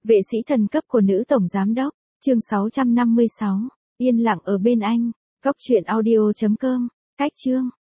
Vệ sĩ thần cấp của nữ tổng giám đốc, chương 656, yên lặng ở bên anh, góc truyện audio.com, cách chương.